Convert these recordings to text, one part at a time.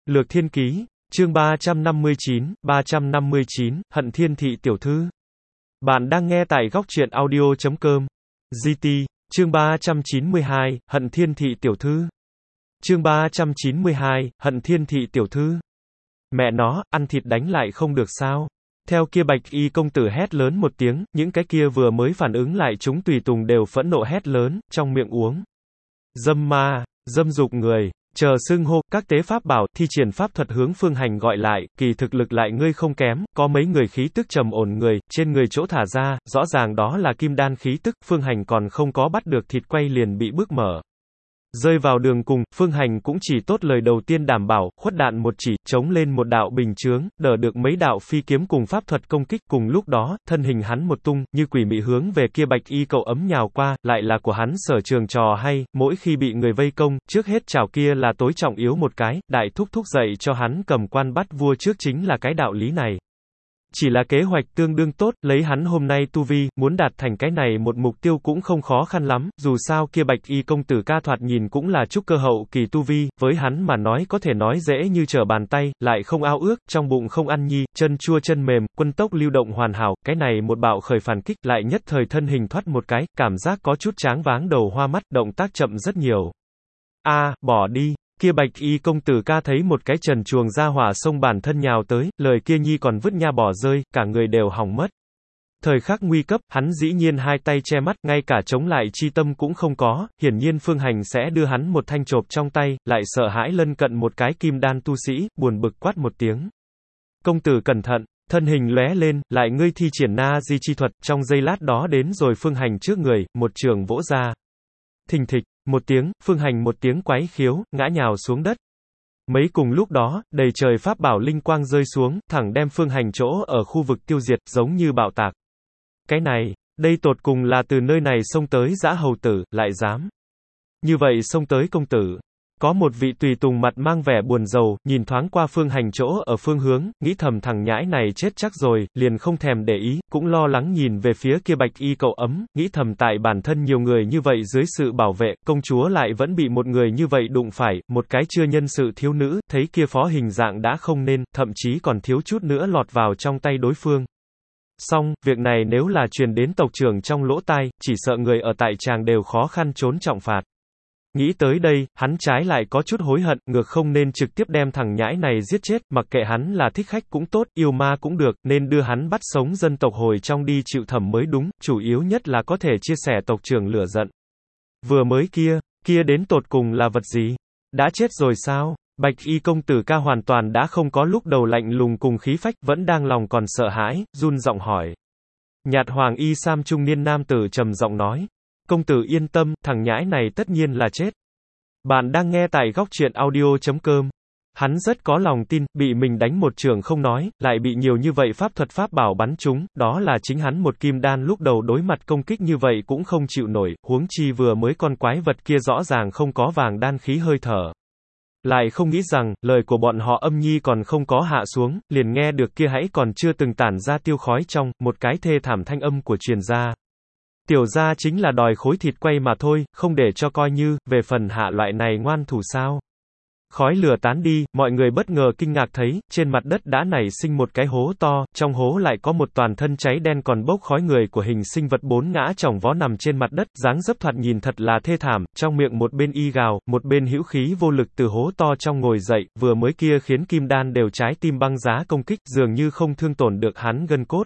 Lược Thiên Ký, chương 359, Hận Thiên Thị Tiểu Thư. Bạn đang nghe tại góc truyện audio.com. GT, chương 392, Hận Thiên Thị Tiểu Thư. Chương 392, Hận Thiên Thị Tiểu Thư. Mẹ nó, ăn thịt đánh lại không được sao? Theo kia bạch y công tử hét lớn một tiếng, những cái kia vừa mới phản ứng lại chúng tùy tùng đều phẫn nộ hét lớn, trong miệng uống. Dâm ma, dâm dục người. Chờ xưng hô, các tế pháp bảo, thi triển pháp thuật hướng Phương Hành gọi lại, kỳ thực lực lại ngươi không kém, có mấy người khí tức trầm ổn người, trên người chỗ thả ra, rõ ràng đó là kim đan khí tức, Phương Hành còn không có bắt được thịt quay liền bị bước mở. Rơi vào đường cùng, Phương Hành cũng chỉ tốt lời đầu tiên đảm bảo, khuất đạn một chỉ, chống lên một đạo bình chướng, đỡ được mấy đạo phi kiếm cùng pháp thuật công kích, cùng lúc đó, thân hình hắn một tung, như quỷ mị hướng về kia bạch y cậu ấm nhào qua, lại là của hắn sở trường trò hay, mỗi khi bị người vây công, trước hết chào kia là tối trọng yếu một cái, đại thúc thúc dạy cho hắn cầm quan bắt vua trước chính là cái đạo lý này. Chỉ là kế hoạch tương đương tốt, lấy hắn hôm nay tu vi, muốn đạt thành cái này một mục tiêu cũng không khó khăn lắm, dù sao kia bạch y công tử ca thoạt nhìn cũng là trúc cơ hậu kỳ tu vi, với hắn mà nói có thể nói dễ như trở bàn tay, lại không ao ước, trong bụng không ăn nhi, chân chua chân mềm, quân tốc lưu động hoàn hảo, cái này một bạo khởi phản kích, lại nhất thời thân hình thoát một cái, cảm giác có chút tráng váng đầu hoa mắt, động tác chậm rất nhiều. Bỏ đi. Kia bạch y công tử ca thấy một cái trần chuồng ra hỏa xông bản thân nhào tới, lời kia nhi còn vứt nha bỏ rơi, cả người đều hỏng mất. Thời khắc nguy cấp, hắn dĩ nhiên hai tay che mắt, ngay cả chống lại chi tâm cũng không có, hiển nhiên Phương Hành sẽ đưa hắn một thanh chộp trong tay, lại sợ hãi lân cận một cái kim đan tu sĩ, buồn bực quát một tiếng. Công tử cẩn thận, thân hình lóe lên, lại ngươi thi triển na di chi thuật, trong giây lát đó đến rồi Phương Hành trước người, một trường vỗ ra. Thình thịch. Một tiếng, Phương Hành một tiếng quái khiếu, ngã nhào xuống đất. Mấy cùng lúc đó, đầy trời pháp bảo linh quang rơi xuống, thẳng đem Phương Hành chỗ ở khu vực tiêu diệt, giống như bạo tạc. Cái này, đây tột cùng là từ nơi này xông tới dã hầu tử, lại dám. Như vậy xông tới công tử. Có một vị tùy tùng mặt mang vẻ buồn rầu, nhìn thoáng qua Phương Hành chỗ ở phương hướng, nghĩ thầm thằng nhãi này chết chắc rồi, liền không thèm để ý, cũng lo lắng nhìn về phía kia bạch y cậu ấm, nghĩ thầm tại bản thân nhiều người như vậy dưới sự bảo vệ, công chúa lại vẫn bị một người như vậy đụng phải, một cái chưa nhân sự thiếu nữ, thấy kia phó hình dạng đã không nên, thậm chí còn thiếu chút nữa lọt vào trong tay đối phương. Xong, việc này nếu là truyền đến tộc trưởng trong lỗ tai, chỉ sợ người ở tại tràng đều khó khăn trốn trọng phạt. Nghĩ tới đây, hắn trái lại có chút hối hận, ngược không nên trực tiếp đem thằng nhãi này giết chết, mặc kệ hắn là thích khách cũng tốt, yêu ma cũng được, nên đưa hắn bắt sống dân tộc hồi trong đi chịu thẩm mới đúng, chủ yếu nhất là có thể chia sẻ tộc trưởng lửa giận. Vừa mới kia đến tột cùng là vật gì? Đã chết rồi sao? Bạch y công tử ca hoàn toàn đã không có lúc đầu lạnh lùng cùng khí phách, vẫn đang lòng còn sợ hãi, run giọng hỏi. Nhạt hoàng y sam trung niên nam tử trầm giọng nói. Công tử yên tâm, thằng nhãi này tất nhiên là chết. Bạn đang nghe tại góc truyện audio.com. Hắn rất có lòng tin, bị mình đánh một trường không nói, lại bị nhiều như vậy pháp thuật pháp bảo bắn trúng, đó là chính hắn một kim đan lúc đầu đối mặt công kích như vậy cũng không chịu nổi, huống chi vừa mới con quái vật kia rõ ràng không có vàng đan khí hơi thở. Lại không nghĩ rằng, lời của bọn họ âm nhi còn không có hạ xuống, liền nghe được kia hãy còn chưa từng tản ra tiêu khói trong, một cái thê thảm thanh âm của truyền gia. Tiểu gia chính là đòi khối thịt quay mà thôi, không để cho coi như, về phần hạ loại này ngoan thủ sao. Khói lửa tán đi, mọi người bất ngờ kinh ngạc thấy, trên mặt đất đã nảy sinh một cái hố to, trong hố lại có một toàn thân cháy đen còn bốc khói người của hình sinh vật bốn ngã chỏng vó nằm trên mặt đất, dáng dấp thoạt nhìn thật là thê thảm, trong miệng một bên y gào, một bên hữu khí vô lực từ hố to trong ngồi dậy, vừa mới kia khiến kim đan đều trái tim băng giá công kích, dường như không thương tổn được hắn gân cốt.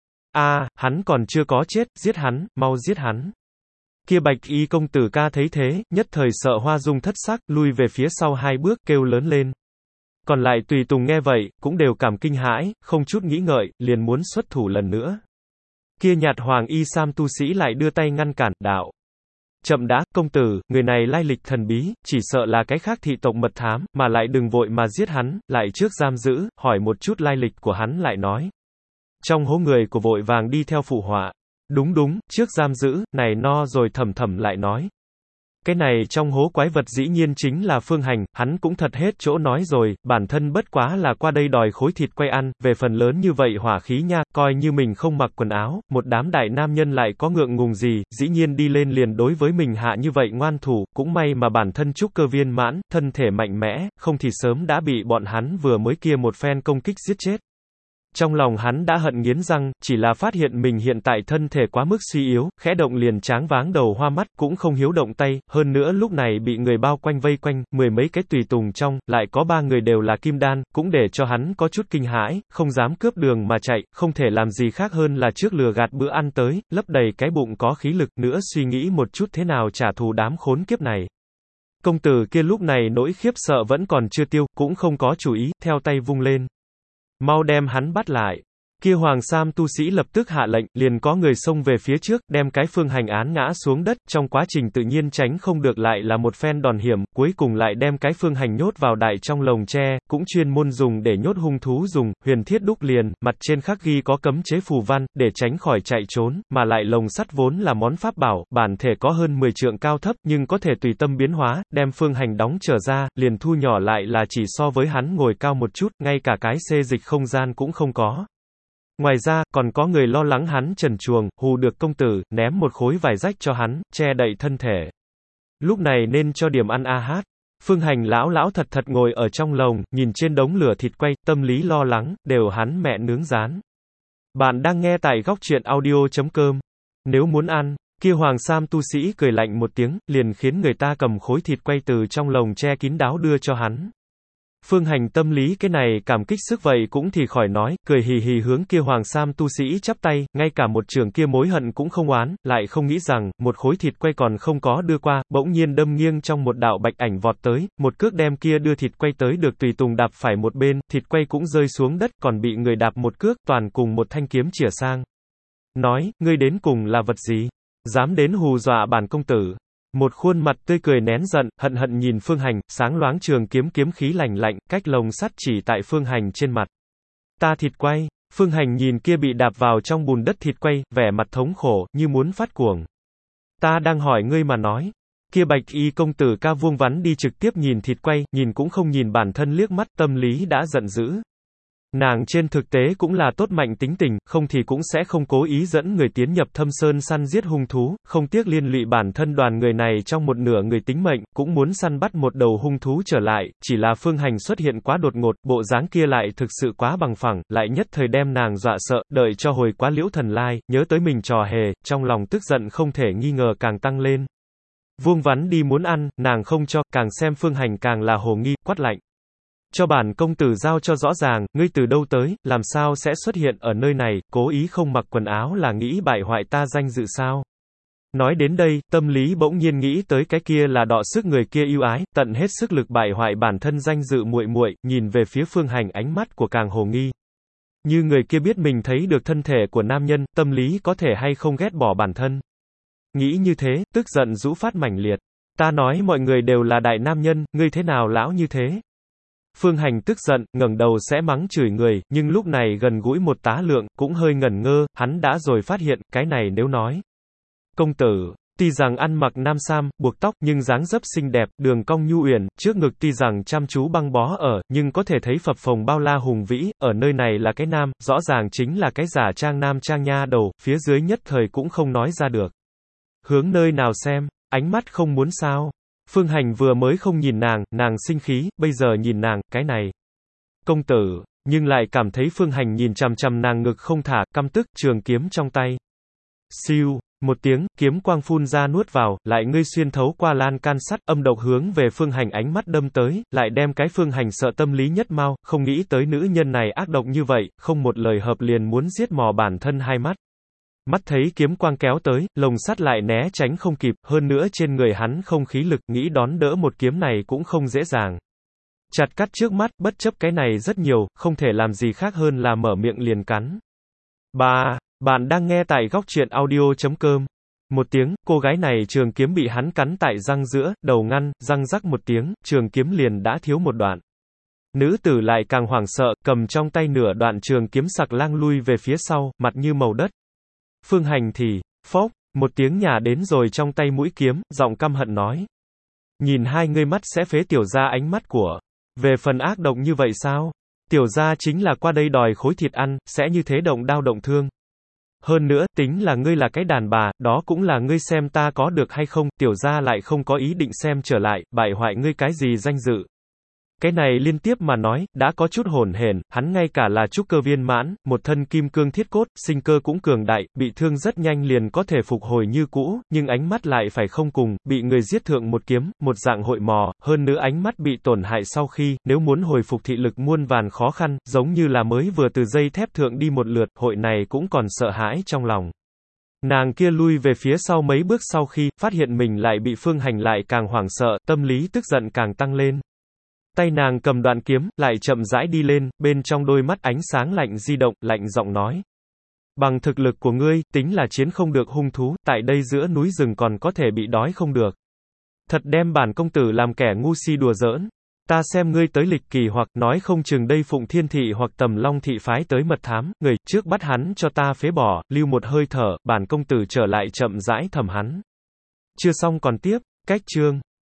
Hắn còn chưa có chết, giết hắn, mau giết hắn. Kia bạch y công tử ca thấy thế, nhất thời sợ hoa dung thất sắc, lui về phía sau hai bước, kêu lớn lên. Còn lại tùy tùng nghe vậy, cũng đều cảm kinh hãi, không chút nghĩ ngợi, liền muốn xuất thủ lần nữa. Kia nhạt hoàng y sam tu sĩ lại đưa tay ngăn cản, đạo. Chậm đã, công tử, người này lai lịch thần bí, chỉ sợ là cái khác thị tộc mật thám, mà lại đừng vội mà giết hắn, lại trước giam giữ, hỏi một chút lai lịch của hắn lại nói. Trong hố người của vội vàng đi theo phụ họa. Đúng, trước giam giữ, này no rồi thầm lại nói. Cái này trong hố quái vật dĩ nhiên chính là Phương Hành, hắn cũng thật hết chỗ nói rồi, bản thân bất quá là qua đây đòi khối thịt quay ăn, về phần lớn như vậy hỏa khí nha, coi như mình không mặc quần áo, một đám đại nam nhân lại có ngượng ngùng gì, dĩ nhiên đi lên liền đối với mình hạ như vậy ngoan thủ, cũng may mà bản thân trúc cơ viên mãn, thân thể mạnh mẽ, không thì sớm đã bị bọn hắn vừa mới kia một phen công kích giết chết. Trong lòng hắn đã hận nghiến răng, chỉ là phát hiện mình hiện tại thân thể quá mức suy yếu, khẽ động liền tráng váng đầu hoa mắt, cũng không hiếu động tay, hơn nữa lúc này bị người bao quanh vây quanh, mười mấy cái tùy tùng trong, lại có 3 người đều là kim đan, cũng để cho hắn có chút kinh hãi, không dám cướp đường mà chạy, không thể làm gì khác hơn là trước lừa gạt bữa ăn tới, lấp đầy cái bụng có khí lực nữa suy nghĩ một chút thế nào trả thù đám khốn kiếp này. Công tử kia lúc này nỗi khiếp sợ vẫn còn chưa tiêu, cũng không có chủ ý, theo tay vung lên. Mau đem hắn bắt lại. Kia Hoàng Sam tu sĩ lập tức hạ lệnh, liền có người xông về phía trước, đem cái Phương Hành án ngã xuống đất, trong quá trình tự nhiên tránh không được lại là một phen đòn hiểm, cuối cùng lại đem cái Phương Hành nhốt vào đại trong lồng tre, cũng chuyên môn dùng để nhốt hung thú dùng, huyền thiết đúc liền, mặt trên khắc ghi có cấm chế phù văn, để tránh khỏi chạy trốn, mà lại lồng sắt vốn là món pháp bảo, bản thể có hơn 10 trượng cao thấp, nhưng có thể tùy tâm biến hóa, đem Phương Hành đóng trở ra, liền thu nhỏ lại là chỉ so với hắn ngồi cao một chút, ngay cả cái xê dịch không gian cũng không có. Ngoài ra, còn có người lo lắng hắn trần truồng, hù được công tử, ném một khối vải rách cho hắn, che đậy thân thể. Lúc này nên cho điểm ăn a hát. Phương Hành lão lão thật thật ngồi ở trong lồng, nhìn trên đống lửa thịt quay, tâm lý lo lắng, đều hắn mẹ nướng rán. Bạn đang nghe tại góc truyện audio.com. Nếu muốn ăn, kia Hoàng Sam tu sĩ cười lạnh một tiếng, liền khiến người ta cầm khối thịt quay từ trong lồng che kín đáo đưa cho hắn. Phương Hành tâm lý cái này cảm kích sức vậy cũng thì khỏi nói, cười hì hì hướng kia Hoàng Sam tu sĩ chắp tay, ngay cả một trường kia mối hận cũng không oán, lại không nghĩ rằng, một khối thịt quay còn không có đưa qua, bỗng nhiên đâm nghiêng trong một đạo bạch ảnh vọt tới, một cước đem kia đưa thịt quay tới được tùy tùng đạp phải một bên, thịt quay cũng rơi xuống đất, còn bị người đạp một cước, toàn cùng một thanh kiếm chĩa sang. Nói, ngươi đến cùng là vật gì? Dám đến hù dọa bản công tử. Một khuôn mặt tươi cười nén giận, hận hận nhìn Phương Hành, sáng loáng trường kiếm kiếm khí lạnh lạnh, cách lồng sắt chỉ tại Phương Hành trên mặt. Ta thịt quay, Phương Hành nhìn kia bị đạp vào trong bùn đất thịt quay, vẻ mặt thống khổ, như muốn phát cuồng. Ta đang hỏi ngươi mà nói. Kia bạch y công tử ca vuông vắn đi trực tiếp nhìn thịt quay, nhìn cũng không nhìn bản thân liếc mắt, tâm lý đã giận dữ. Nàng trên thực tế cũng là tốt mạnh tính tình, không thì cũng sẽ không cố ý dẫn người tiến nhập thâm sơn săn giết hung thú, không tiếc liên lụy bản thân đoàn người này trong một nửa người tính mệnh, cũng muốn săn bắt một đầu hung thú trở lại, chỉ là Phương Hành xuất hiện quá đột ngột, bộ dáng kia lại thực sự quá bằng phẳng, lại nhất thời đem nàng dọa sợ, đợi cho hồi quá liễu thần lai, nhớ tới mình trò hề, trong lòng tức giận không thể nghi ngờ càng tăng lên. Vuông vắn đi muốn ăn, nàng không cho, càng xem Phương Hành càng là hồ nghi, quát lạnh. Cho bản công tử giao cho rõ ràng, ngươi từ đâu tới, làm sao sẽ xuất hiện ở nơi này, cố ý không mặc quần áo là nghĩ bại hoại ta danh dự sao? Nói đến đây, tâm lý bỗng nhiên nghĩ tới cái kia là đọ sức người kia yêu ái, tận hết sức lực bại hoại bản thân danh dự muội muội, nhìn về phía Phương Hành ánh mắt của càng hồ nghi. Như người kia biết mình thấy được thân thể của nam nhân, tâm lý có thể hay không ghét bỏ bản thân. Nghĩ như thế, tức giận rũ phát mãnh liệt. Ta nói mọi người đều là đại nam nhân, ngươi thế nào lão như thế? Phương Hành tức giận, ngẩng đầu sẽ mắng chửi người, nhưng lúc này gần gũi một tá lượng, cũng hơi ngẩn ngơ, hắn đã rồi phát hiện, cái này nếu nói. Công tử, tuy rằng ăn mặc nam sam, buộc tóc, nhưng dáng dấp xinh đẹp, đường cong nhu uyển, trước ngực tuy rằng chăm chú băng bó ở, nhưng có thể thấy phập phồng bao la hùng vĩ, ở nơi này là cái nam, rõ ràng chính là cái giả trang nam trang nha đầu, phía dưới nhất thời cũng không nói ra được. Hướng nơi nào xem, ánh mắt không muốn sao. Phương Hành vừa mới không nhìn nàng sinh khí, bây giờ nhìn nàng, cái này. Công tử, nhưng lại cảm thấy Phương Hành nhìn chằm chằm nàng ngực không thả, căm tức, trường kiếm trong tay. Siêu, một tiếng, kiếm quang phun ra nuốt vào, lại ngươi xuyên thấu qua lan can sắt, âm độc hướng về Phương Hành ánh mắt đâm tới, lại đem cái Phương Hành sợ tâm lý nhất mau, không nghĩ tới nữ nhân này ác độc như vậy, không một lời hợp liền muốn giết mò bản thân hai mắt. Mắt thấy kiếm quang kéo tới, lồng sắt lại né tránh không kịp, hơn nữa trên người hắn không khí lực, nghĩ đón đỡ một kiếm này cũng không dễ dàng. Chặt cắt trước mắt, bất chấp cái này rất nhiều, không thể làm gì khác hơn là mở miệng liền cắn. Bạn đang nghe tại góc truyện audio.com. Một tiếng, cô gái này trường kiếm bị hắn cắn tại răng giữa, đầu ngăn, răng rắc một tiếng, trường kiếm liền đã thiếu một đoạn. Nữ tử lại càng hoảng sợ, cầm trong tay nửa đoạn trường kiếm sặc lang lui về phía sau, mặt như màu đất. Phương Hành thì, phốc, một tiếng nhả đến rồi trong tay mũi kiếm, giọng căm hận nói, Nhìn hai ngươi mắt sẽ phế tiểu gia ánh mắt của. Về phần ác động như vậy sao? Tiểu gia chính là qua đây đòi khối thịt ăn, sẽ như thế động đao động thương. Hơn nữa, tính là ngươi là cái đàn bà, đó cũng là ngươi xem ta có được hay không, tiểu gia lại không có ý định xem trở lại, bại hoại ngươi cái gì danh dự. Cái này liên tiếp mà nói, đã có chút hổn hển, hắn ngay cả là trúc cơ viên mãn, một thân kim cương thiết cốt, sinh cơ cũng cường đại, bị thương rất nhanh liền có thể phục hồi như cũ, nhưng ánh mắt lại phải không cùng, bị người giết thượng một kiếm, một dạng hội mò, hơn nữa ánh mắt bị tổn hại sau khi, nếu muốn hồi phục thị lực muôn vàn khó khăn, giống như là mới vừa từ dây thép thượng đi một lượt, hội này cũng còn sợ hãi trong lòng. Nàng kia lui về phía sau mấy bước sau khi, phát hiện mình lại bị Phương Hành lại càng hoảng sợ, tâm lý tức giận càng tăng lên. Tay nàng cầm đoạn kiếm, lại chậm rãi đi lên, bên trong đôi mắt ánh sáng lạnh di động, lạnh giọng nói. Bằng thực lực của ngươi, tính là chiến không được hung thú, tại đây giữa núi rừng còn có thể bị đói không được. Thật đem bản công tử làm kẻ ngu si đùa giỡn. Ta xem ngươi tới lịch kỳ hoặc nói không chừng đây Phụng Thiên Thị hoặc Tầm Long Thị phái tới mật thám, người trước bắt hắn cho ta phế bỏ, lưu một hơi thở, bản công tử trở lại chậm rãi thẩm hắn. Chưa xong còn tiếp, cách chương.